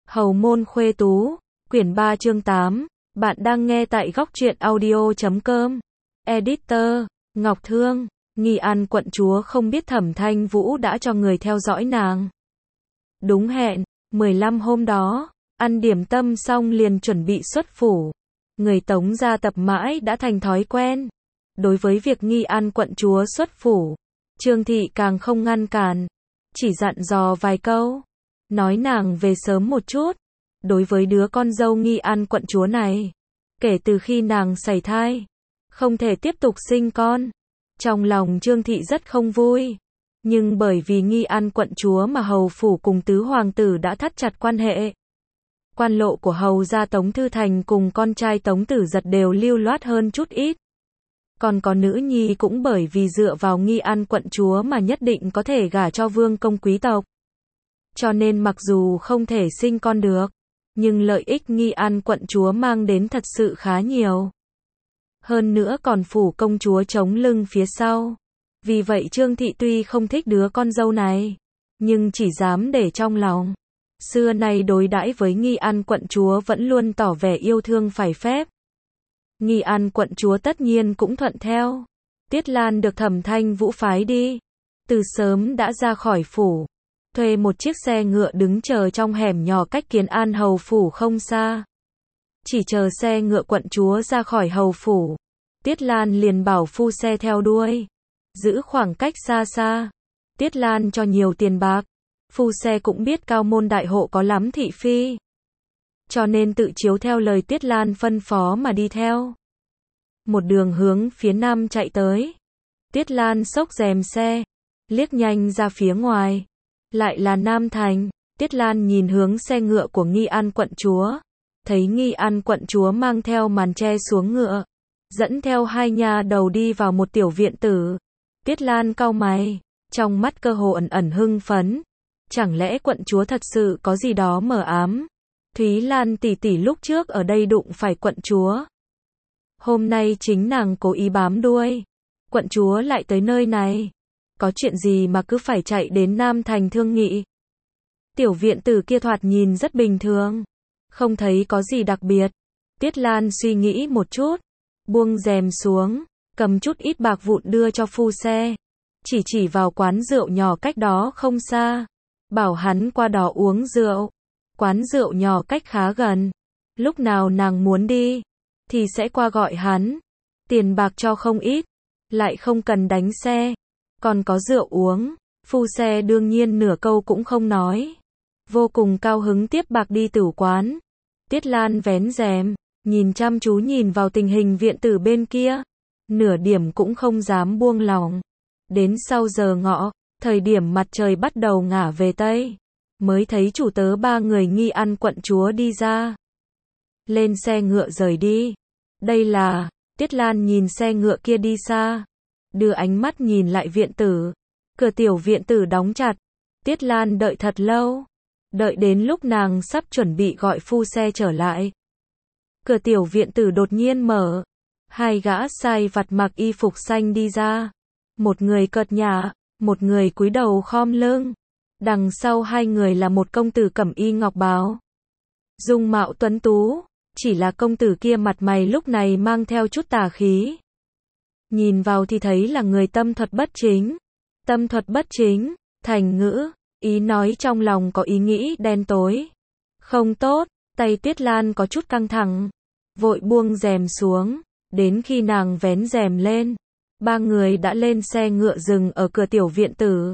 Hầu môn khuê tú, quyển 3 chương 8, bạn đang nghe tại góc truyện audio.com. Editor, Ngọc Thương, Nghi An quận chúa không biết Thẩm Thanh Vũ đã cho người theo dõi nàng. Đúng hẹn, 15 hôm đó, ăn điểm tâm xong liền chuẩn bị xuất phủ. Người Tống gia tập mãi đã thành thói quen. Đối với việc Nghi An quận chúa xuất phủ, Trương Thị càng không ngăn cản, chỉ dặn dò vài câu, nói nàng về sớm một chút. Đối với đứa con dâu Nghi An quận chúa này, kể từ khi nàng sảy thai, không thể tiếp tục sinh con, trong lòng Trương Thị rất không vui. Nhưng bởi vì Nghi An quận chúa mà hầu phủ cùng tứ hoàng tử đã thắt chặt quan hệ, quan lộ của hầu gia Tống Thư Thành cùng con trai Tống Tử Giật đều lưu loát hơn chút ít. Còn có nữ nhi cũng bởi vì dựa vào Nghi An quận chúa mà nhất định có thể gả cho vương công quý tộc. Cho nên mặc dù không thể sinh con được, nhưng lợi ích Nghi An quận chúa mang đến thật sự khá nhiều. Hơn nữa còn phủ công chúa chống lưng phía sau. Vì vậy Trương Thị tuy không thích đứa con dâu này, nhưng chỉ dám để trong lòng. Xưa nay đối đãi với Nghi An quận chúa vẫn luôn tỏ vẻ yêu thương phải phép. Nghi An quận chúa tất nhiên cũng thuận theo. Tiết Lan được Thẩm Thanh Vũ phái đi, từ sớm đã ra khỏi phủ, thuê một chiếc xe ngựa đứng chờ trong hẻm nhỏ cách Kiến An hầu phủ không xa. Chỉ chờ xe ngựa quận chúa ra khỏi hầu phủ, Tiết Lan liền bảo phu xe theo đuôi, giữ khoảng cách xa xa. Tiết Lan cho nhiều tiền bạc, phu xe cũng biết cao môn đại hộ có lắm thị phi, cho nên tự chiếu theo lời Tiết Lan phân phó mà đi theo. Một đường hướng phía nam chạy tới. Tiết Lan xốc rèm xe, liếc nhanh ra phía ngoài, lại là Nam Thành. Tiết Lan nhìn hướng xe ngựa của Nghi An quận chúa, thấy Nghi An quận chúa mang theo màn che xuống ngựa, dẫn theo hai nha đầu đi vào một tiểu viện tử. Tiết Lan cau mày, trong mắt cơ hồ ẩn ẩn hưng phấn. Chẳng lẽ quận chúa thật sự có gì đó mờ ám? Thúy Lan tỷ tỷ lúc trước ở đây đụng phải quận chúa, hôm nay chính nàng cố ý bám đuôi. Quận chúa lại tới nơi này, có chuyện gì mà cứ phải chạy đến Nam Thành thương nghị? Tiểu viện tử kia thoạt nhìn rất bình thường, không thấy có gì đặc biệt. Tiết Lan suy nghĩ một chút, buông rèm xuống, cầm chút ít bạc vụn đưa cho phu xe, chỉ vào quán rượu nhỏ cách đó không xa, bảo hắn qua đó uống rượu. Quán rượu nhỏ cách khá gần, lúc nào nàng muốn đi thì sẽ qua gọi hắn. Tiền bạc cho không ít, lại không cần đánh xe, còn có rượu uống. Phu xe đương nhiên nửa câu cũng không nói, vô cùng cao hứng tiếp bạc đi tử quán. Tiết Lan vén rèm, nhìn chăm chú nhìn vào tình hình viện tử bên kia, nửa điểm cũng không dám buông lòng. Đến sau giờ ngọ, thời điểm mặt trời bắt đầu ngả về tây, mới thấy chủ tớ ba người Nghi An quận chúa đi ra. Lên xe ngựa rời đi. Đây là, Tiết Lan nhìn xe ngựa kia đi xa, đưa ánh mắt nhìn lại viện tử. Cửa tiểu viện tử đóng chặt. Tiết Lan đợi thật lâu, đợi đến lúc nàng sắp chuẩn bị gọi phu xe trở lại, cửa tiểu viện tử đột nhiên mở. Hai gã sai vặt mặc y phục xanh đi ra, một người cợt nhả, một người cúi đầu khom lưng. Đằng sau hai người là một công tử cẩm y ngọc bào, dung mạo tuấn tú, chỉ là công tử kia mặt mày lúc này mang theo chút tà khí. Nhìn vào thì thấy là người tâm thuật bất chính. Tâm thuật bất chính, thành ngữ, ý nói trong lòng có ý nghĩ đen tối, không tốt. Tay Tiết Lan có chút căng thẳng, vội buông rèm xuống. Đến khi nàng vén rèm lên, ba người đã lên xe ngựa dừng ở cửa tiểu viện tử.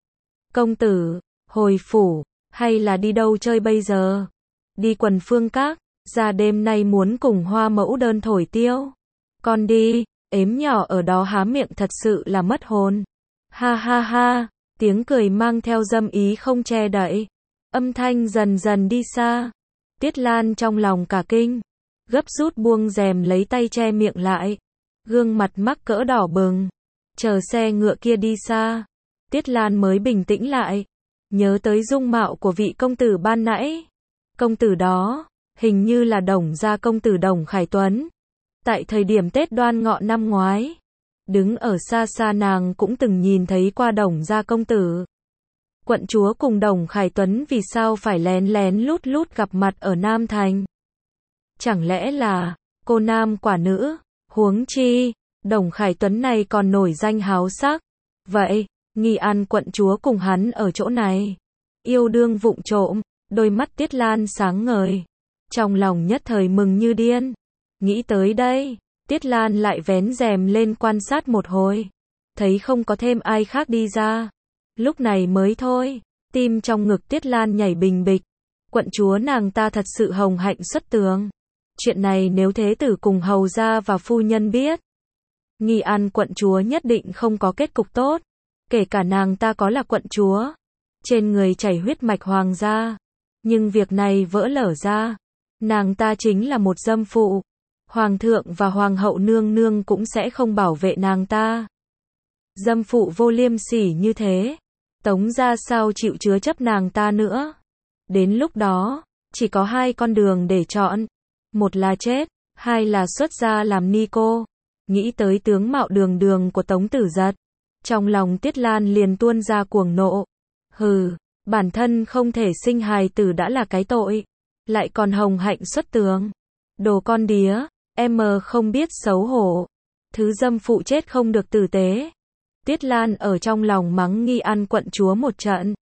Công tử, hồi phủ, hay là đi đâu chơi bây giờ? Đi Quần Phương Các, ra đêm nay muốn cùng Hoa Mẫu Đơn thổi tiêu. Con đi, ếm nhỏ ở đó há miệng thật sự là mất hồn. Ha ha ha, tiếng cười mang theo dâm ý không che đậy. Âm thanh dần dần đi xa. Tiết Lan trong lòng cả kinh, gấp rút buông rèm lấy tay che miệng lại. Gương mặt mắc cỡ đỏ bừng. Chờ xe ngựa kia đi xa, Tiết Lan mới bình tĩnh lại, nhớ tới dung mạo của vị công tử ban nãy. Công tử đó, hình như là Đồng gia công tử Đồng Khải Tuấn. Tại thời điểm Tết Đoan Ngọ năm ngoái, đứng ở xa xa nàng cũng từng nhìn thấy qua Đồng gia công tử. Quận chúa cùng Đồng Khải Tuấn vì sao phải lén lén lút lút gặp mặt ở Nam Thành? Chẳng lẽ là cô nam quả nữ? Huống chi, Đồng Khải Tuấn này còn nổi danh háo sắc. Vậy, Nghi An quận chúa cùng hắn ở chỗ này. Yêu đương vụng trộm, đôi mắt Tiết Lan sáng ngời. Trong lòng nhất thời mừng như điên. Nghĩ tới đây, Tiết Lan lại vén rèm lên quan sát một hồi. Thấy không có thêm ai khác đi ra. Lúc này mới thôi, tim trong ngực Tiết Lan nhảy bình bịch. Quận chúa nàng ta thật sự hồng hạnh xuất tường. Chuyện này nếu thế tử cùng hầu gia và phu nhân biết, Nghi An quận chúa nhất định không có kết cục tốt. Kể cả nàng ta có là quận chúa, trên người chảy huyết mạch hoàng gia, nhưng việc này vỡ lở ra, nàng ta chính là một dâm phụ. Hoàng thượng và hoàng hậu nương nương cũng sẽ không bảo vệ nàng ta. Dâm phụ vô liêm sỉ như thế, Tống gia sao chịu chứa chấp nàng ta nữa. Đến lúc đó, chỉ có hai con đường để chọn. Một là chết, hai là xuất gia làm ni cô. Nghĩ tới tướng mạo đường đường của Tống Tử Giật, trong lòng Tiết Lan liền tuôn ra cuồng nộ. Hừ, bản thân không thể sinh hài tử đã là cái tội, lại còn hồng hạnh xuất tường. Đồ con đía, em không biết xấu hổ. Thứ dâm phụ chết không được tử tế. Tiết Lan ở trong lòng mắng Nghi An quận chúa một trận.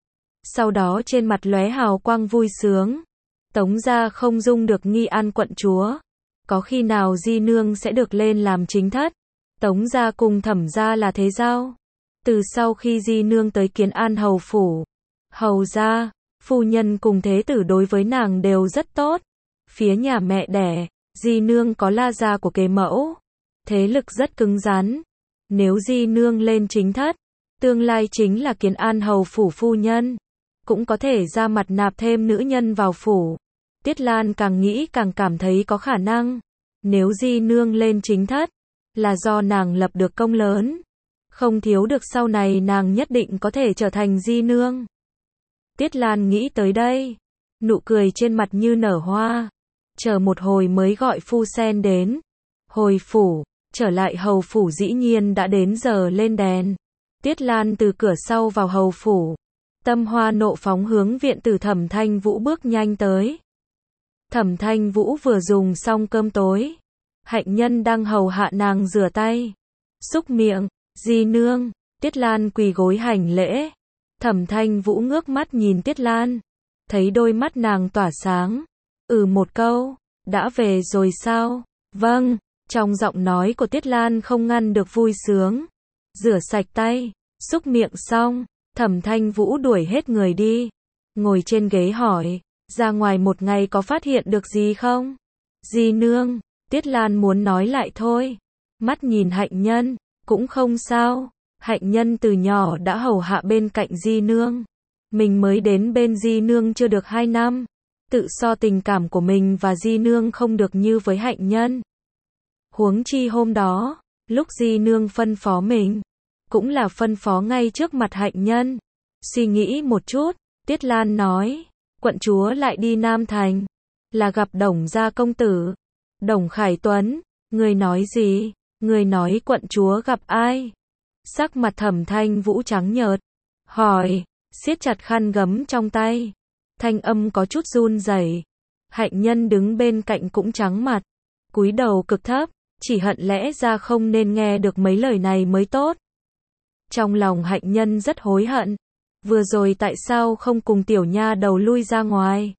Sau đó trên mặt lóe hào quang vui sướng. Tống gia không dung được Nghi An quận chúa. Có khi nào Di Nương sẽ được lên làm chính thất? Tống gia cùng Thẩm gia là thế giao. Từ sau khi Di Nương tới Kiến An hầu phủ, hầu gia, phu nhân cùng thế tử đối với nàng đều rất tốt. Phía nhà mẹ đẻ, Di Nương có la gia của kế mẫu, thế lực rất cứng rắn. Nếu Di Nương lên chính thất, tương lai chính là Kiến An hầu phủ phu nhân, cũng có thể ra mặt nạp thêm nữ nhân vào phủ. Tiết Lan càng nghĩ càng cảm thấy có khả năng. Nếu Di Nương lên chính thất, là do nàng lập được công lớn. Không thiếu được sau này nàng nhất định có thể trở thành Di Nương. Tiết Lan nghĩ tới đây, nụ cười trên mặt như nở hoa. Chờ một hồi mới gọi phu sen đến. Hồi phủ, trở lại hầu phủ dĩ nhiên đã đến giờ lên đèn. Tiết Lan từ cửa sau vào hầu phủ. Tâm hoa nộ phóng hướng viện tử Thẩm Thanh Vũ bước nhanh tới. Thẩm Thanh Vũ vừa dùng xong cơm tối. Hạnh nhân đang hầu hạ nàng rửa tay, xúc miệng. Di Nương, Tiết Lan quỳ gối hành lễ. Thẩm Thanh Vũ ngước mắt nhìn Tiết Lan, thấy đôi mắt nàng tỏa sáng. Một câu, đã về rồi sao? Vâng, trong giọng nói của Tiết Lan không ngăn được vui sướng. Rửa sạch tay, xúc miệng xong, Thẩm Thanh Vũ đuổi hết người đi. Ngồi trên ghế hỏi, ra ngoài một ngày có phát hiện được gì không? Di Nương, Tiết Lan muốn nói lại thôi. Mắt nhìn Hạnh nhân, cũng không sao. Hạnh nhân từ nhỏ đã hầu hạ bên cạnh Di Nương. Mình mới đến bên Di Nương chưa được 2 năm. Tự so tình cảm của mình và Di Nương không được như với Hạnh nhân. Huống chi hôm đó, lúc Di Nương phân phó mình, cũng là phân phó ngay trước mặt Hạnh nhân. Suy nghĩ một chút, Tiết Lan nói, quận chúa lại đi Nam Thành, là gặp Đồng gia công tử. Đồng Khải Tuấn, người nói gì? Người nói quận chúa gặp ai? Sắc mặt Thẩm Thanh Vũ trắng nhợt, hỏi, siết chặt khăn gấm trong tay. Thanh âm có chút run rẩy. Hạnh nhân đứng bên cạnh cũng trắng mặt, cúi đầu cực thấp, chỉ hận lẽ ra không nên nghe được mấy lời này mới tốt. Trong lòng Hạnh nhân rất hối hận, vừa rồi tại sao không cùng tiểu nha đầu lui ra ngoài?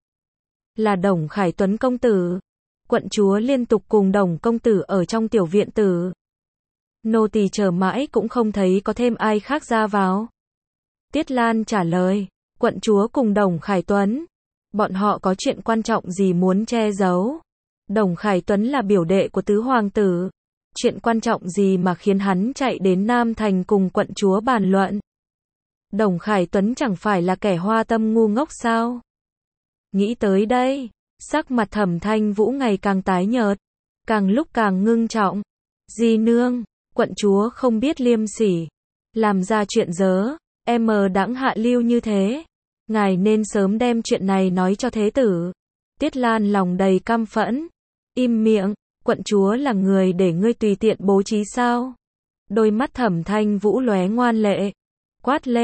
Là Đồng Khải Tuấn công tử. Quận chúa liên tục cùng Đồng công tử ở trong tiểu viện tử. Nô tỳ chờ mãi cũng không thấy có thêm ai khác ra vào. Tiết Lan trả lời, quận chúa cùng Đồng Khải Tuấn, bọn họ có chuyện quan trọng gì muốn che giấu? Đồng Khải Tuấn là biểu đệ của tứ hoàng tử, chuyện quan trọng gì mà khiến hắn chạy đến Nam Thành cùng quận chúa bàn luận? Đồng Khải Tuấn chẳng phải là kẻ hoa tâm ngu ngốc sao? Nghĩ tới đây, sắc mặt Thẩm Thanh Vũ ngày càng tái nhợt, càng lúc càng ngưng trọng. Di Nương, quận chúa không biết liêm sỉ, làm ra chuyện dớ, đãng hạ lưu như thế. Ngài nên sớm đem chuyện này nói cho thế tử. Tiết Lan lòng đầy căm phẫn. Im miệng, quận chúa là người để ngươi tùy tiện bố trí sao? Đôi mắt Thẩm Thanh Vũ lóe ngoan lệ, quát lên,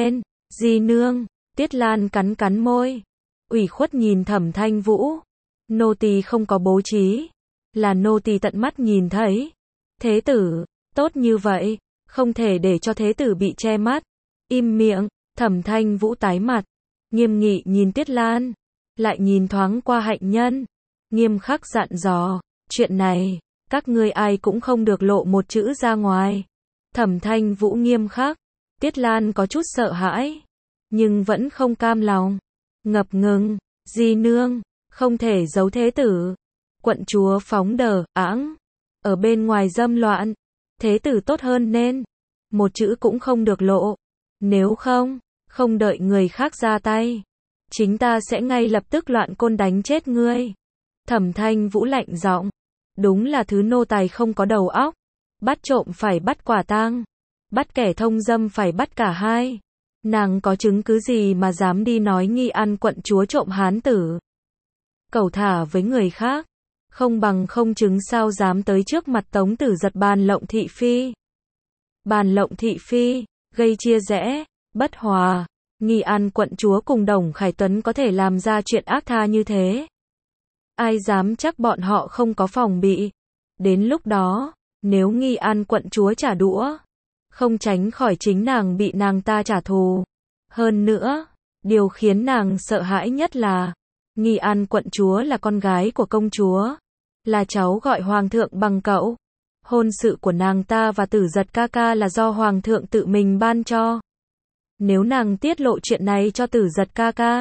Di nương, Tiết Lan cắn cắn môi, ủy khuất nhìn Thẩm Thanh Vũ. Nô tỳ không có bố trí, là nô tỳ tận mắt nhìn thấy. Thế tử, tốt như vậy, không thể để cho thế tử bị che mắt. Im miệng, Thẩm Thanh Vũ tái mặt, nghiêm nghị nhìn Tiết Lan, lại nhìn thoáng qua Hạnh Nhân, nghiêm khắc dặn dò, chuyện này, các ngươi ai cũng không được lộ một chữ ra ngoài. Thẩm Thanh Vũ nghiêm khắc, Tiết Lan có chút sợ hãi, nhưng vẫn không cam lòng, ngập ngừng, di nương, không thể giấu thế tử. Quận chúa phóng đờ, ẵng, ở bên ngoài dâm loạn, thế tử tốt hơn nên, một chữ cũng không được lộ, nếu không, không đợi người khác ra tay, chính ta sẽ ngay lập tức loạn côn đánh chết ngươi. Thẩm Thanh Vũ lạnh giọng, đúng là thứ nô tài không có đầu óc, bắt trộm phải bắt quả tang, bắt kẻ thông dâm phải bắt cả hai. Nàng có chứng cứ gì mà dám đi nói Nghi An quận chúa trộm hán tử? Cẩu thả với người khác, không bằng không chứng sao dám tới trước mặt Tống Tử Giật bàn lộng thị phi. Bàn lộng thị phi, gây chia rẽ, bất hòa. Nghi An quận chúa cùng Đồng Khải Tuấn có thể làm ra chuyện ác tha như thế. Ai dám chắc bọn họ không có phòng bị. Đến lúc đó, nếu Nghi An quận chúa trả đũa, không tránh khỏi chính nàng bị nàng ta trả thù. Hơn nữa, điều khiến nàng sợ hãi nhất là, Nghi An quận chúa là con gái của công chúa, là cháu gọi hoàng thượng bằng cậu. Hôn sự của nàng ta và Tử Giật ca ca là do hoàng thượng tự mình ban cho. Nếu nàng tiết lộ chuyện này cho Tử Giật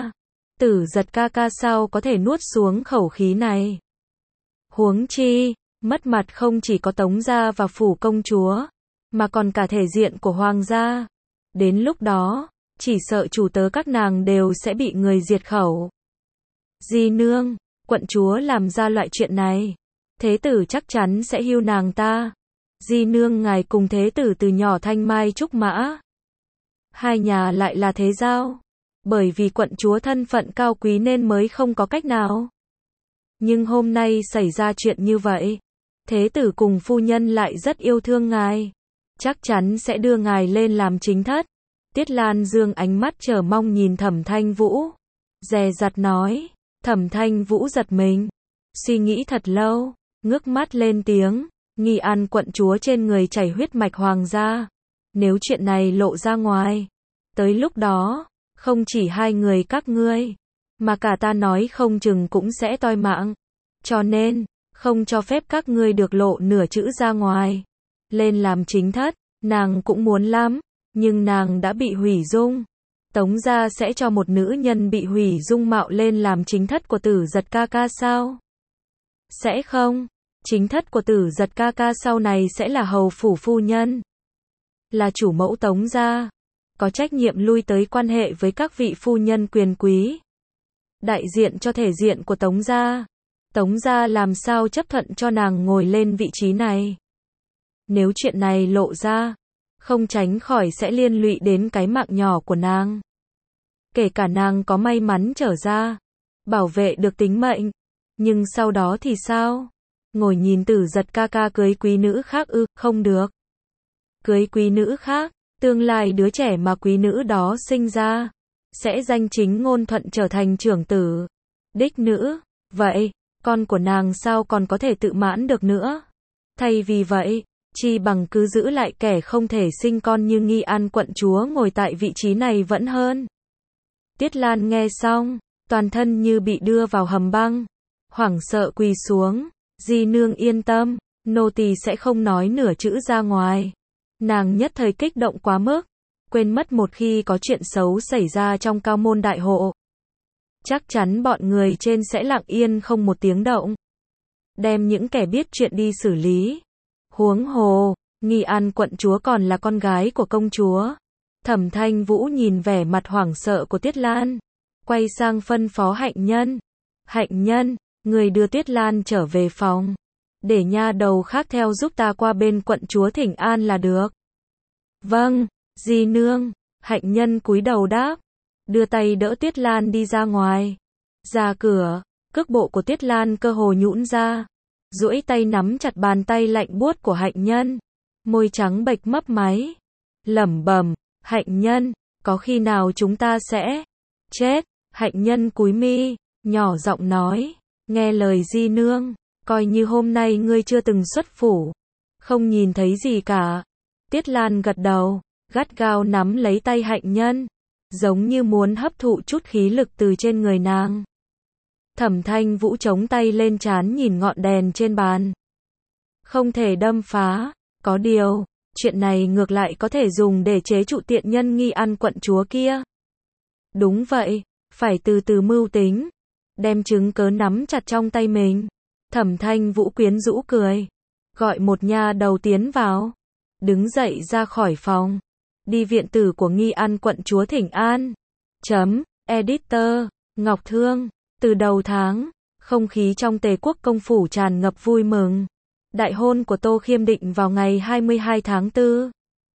ca ca sao có thể nuốt xuống khẩu khí này. Huống chi, mất mặt không chỉ có Tống gia và phủ công chúa, mà còn cả thể diện của hoàng gia. Đến lúc đó, chỉ sợ chủ tớ các nàng đều sẽ bị người diệt khẩu. Di nương, quận chúa làm ra loại chuyện này, thế tử chắc chắn sẽ hưu nàng ta. Di nương ngài cùng thế tử từ nhỏ thanh mai trúc mã, hai nhà lại là thế giao, bởi vì quận chúa thân phận cao quý nên mới không có cách nào. Nhưng hôm nay xảy ra chuyện như vậy, thế tử cùng phu nhân lại rất yêu thương ngài, chắc chắn sẽ đưa ngài lên làm chính thất. Tiết Lan dương ánh mắt chờ mong nhìn Thẩm Thanh Vũ, dè dặt nói. Thẩm Thanh Vũ giật mình, suy nghĩ thật lâu, ngước mắt lên tiếng, Nghi An quận chúa trên người chảy huyết mạch hoàng gia, nếu chuyện này lộ ra ngoài, tới lúc đó, không chỉ hai người các ngươi, mà cả ta nói không chừng cũng sẽ toi mạng, cho nên, không cho phép các ngươi được lộ nửa chữ ra ngoài. Lên làm chính thất, nàng cũng muốn lắm, nhưng nàng đã bị hủy dung. Tống gia sẽ cho một nữ nhân bị hủy dung mạo lên làm chính thất của Tử Giật ca ca sao? Sẽ không, chính thất của Tử Giật ca ca sau này sẽ là hầu phủ phu nhân, là chủ mẫu Tống gia, có trách nhiệm lui tới quan hệ với các vị phu nhân quyền quý, đại diện cho thể diện của Tống gia. Tống gia làm sao chấp thuận cho nàng ngồi lên vị trí này? Nếu chuyện này lộ ra, không tránh khỏi sẽ liên lụy đến cái mạng nhỏ của nàng. Kể cả nàng có may mắn trở ra, bảo vệ được tính mệnh, nhưng sau đó thì sao? Ngồi nhìn Tử Giật ca ca cưới quý nữ khác ư? Không được. Cưới quý nữ khác, tương lai đứa trẻ mà quý nữ đó sinh ra, sẽ danh chính ngôn thuận trở thành trưởng tử, đích nữ. Vậy, con của nàng sao còn có thể tự mãn được nữa? Thay vì vậy, chi bằng cứ giữ lại kẻ không thể sinh con như Nghi An quận chúa ngồi tại vị trí này vẫn hơn. Tiết Lan nghe xong, toàn thân như bị đưa vào hầm băng, hoảng sợ quỳ xuống. Di nương yên tâm, nô tỳ sẽ không nói nửa chữ ra ngoài. Nàng nhất thời kích động quá mức, quên mất một khi có chuyện xấu xảy ra trong cao môn đại hộ, chắc chắn bọn người trên sẽ lặng yên không một tiếng động, đem những kẻ biết chuyện đi xử lý. Huống hồ, Nghi An quận chúa còn là con gái của công chúa. Thẩm Thanh Vũ nhìn vẻ mặt hoảng sợ của Tiết Lan, quay sang phân phó Hạnh Nhân. Hạnh Nhân, người đưa Tiết Lan trở về phòng, để nha đầu khác theo giúp ta qua bên quận chúa thỉnh an là được. Vâng, di nương. Hạnh Nhân cúi đầu đáp, đưa tay đỡ Tiết Lan đi ra ngoài. Ra cửa, cước bộ của Tiết Lan cơ hồ nhũn ra, duỗi tay nắm chặt bàn tay lạnh buốt của Hạnh Nhân, môi trắng bệch mấp máy, lẩm bẩm, Hạnh Nhân, có khi nào chúng ta sẽ chết? Hạnh nhân cúi mi, nhỏ giọng nói, nghe lời di nương, coi như hôm nay ngươi chưa từng xuất phủ, không nhìn thấy gì cả. Tiết Lan gật đầu, gắt gao nắm lấy tay hạnh nhân, giống như muốn hấp thụ chút khí lực từ trên người nàng. Thẩm Thanh Vũ chống tay lên trán nhìn ngọn đèn trên bàn. Không thể đâm phá, có điều, chuyện này ngược lại có thể dùng để chế trụ tiện nhân Nghi An quận chúa kia. Đúng vậy, phải từ từ mưu tính, đem chứng cớ nắm chặt trong tay mình. Thẩm Thanh Vũ quyến rũ cười, gọi một nha đầu tiến vào, đứng dậy ra khỏi phòng, đi viện tử của Nghi An quận chúa thỉnh an. Editor, Ngọc Thương. Từ đầu tháng, không khí trong Tề Quốc công phủ tràn ngập vui mừng. Đại hôn của Tô Khiêm định vào ngày 22 tháng 4.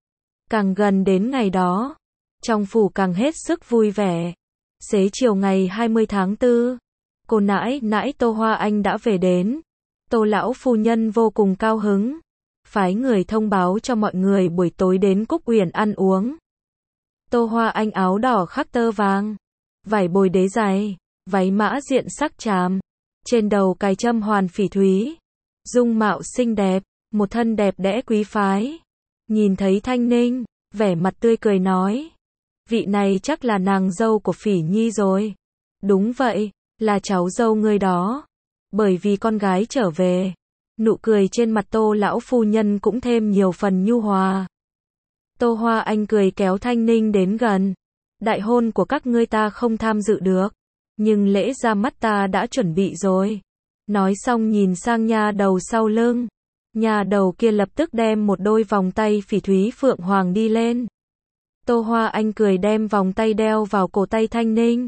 Càng gần đến ngày đó, trong phủ càng hết sức vui vẻ. Xế chiều ngày 20 tháng 4, cô nãi nãi Tô Hoa Anh đã về đến. Tô lão phu nhân vô cùng cao hứng, phái người thông báo cho mọi người buổi tối đến Cúc Uyển ăn uống. Tô Hoa Anh áo đỏ khắc tơ vàng, vải bồi đế dày, váy mã diện sắc tràm, trên đầu cài trâm hoàn phỉ thúy, dung mạo xinh đẹp, một thân đẹp đẽ quý phái. Nhìn thấy Thanh Ninh, vẻ mặt tươi cười nói, vị này chắc là nàng dâu của Phỉ Nhi rồi. Đúng vậy, là cháu dâu ngươi đó. Bởi vì con gái trở về, nụ cười trên mặt Tô lão phu nhân cũng thêm nhiều phần nhu hòa. Tô Hoa Anh cười kéo Thanh Ninh đến gần. Đại hôn của các ngươi ta không tham dự được, nhưng lễ ra mắt ta đã chuẩn bị rồi. Nói xong nhìn sang nha đầu sau lưng. Nha đầu kia lập tức đem một đôi vòng tay phỉ thúy phượng hoàng đi lên. Tô Hoa Anh cười đem vòng tay đeo vào cổ tay Thanh Ninh.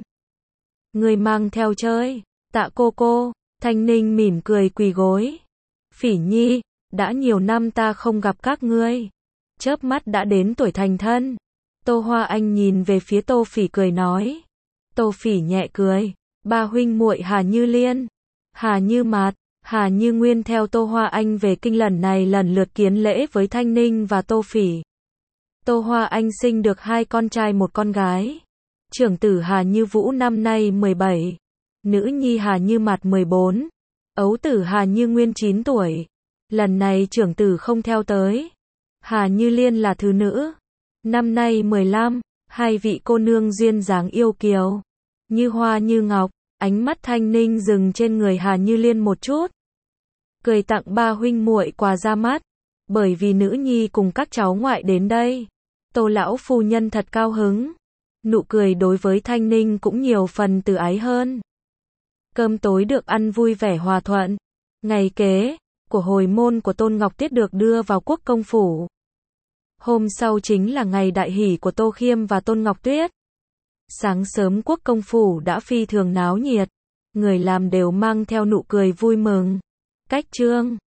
Người mang theo chơi, tạ cô. Thanh Ninh mỉm cười quỳ gối. Phỉ Nhi, đã nhiều năm ta không gặp các ngươi, chớp mắt đã đến tuổi thành thân. Tô Hoa Anh nhìn về phía Tô Phỉ cười nói. Tô Phỉ nhẹ cười, ba huynh muội Hà Như Liên, Hà Như Mạt, Hà Như Nguyên theo Tô Hoa Anh về kinh lần này lần lượt kiến lễ với Thanh Ninh và Tô Phỉ. Tô Hoa Anh sinh được 2 con trai 1 con gái. Trưởng tử Hà Như Vũ năm nay 17, nữ nhi Hà Như Mạt 14, ấu tử Hà Như Nguyên 9 tuổi. Lần này trưởng tử không theo tới. Hà Như Liên là thứ nữ, năm nay 15, hai vị cô nương duyên dáng yêu kiều, như hoa như ngọc. Ánh mắt Thanh Ninh dừng trên người Hà Như Liên một chút, cười tặng ba huynh muội quà ra mắt, bởi vì nữ nhi cùng các cháu ngoại đến đây. Tô lão phu nhân thật cao hứng, nụ cười đối với Thanh Ninh cũng nhiều phần từ ái hơn. Cơm tối được ăn vui vẻ hòa thuận. Ngày kế của hồi môn của Tôn Ngọc Tiết được đưa vào Quốc công phủ. Hôm sau chính là ngày đại hỷ của Tô Khiêm và Tôn Ngọc Tuyết. Sáng sớm Quốc công phủ đã phi thường náo nhiệt, người làm đều mang theo nụ cười vui mừng. Cách trương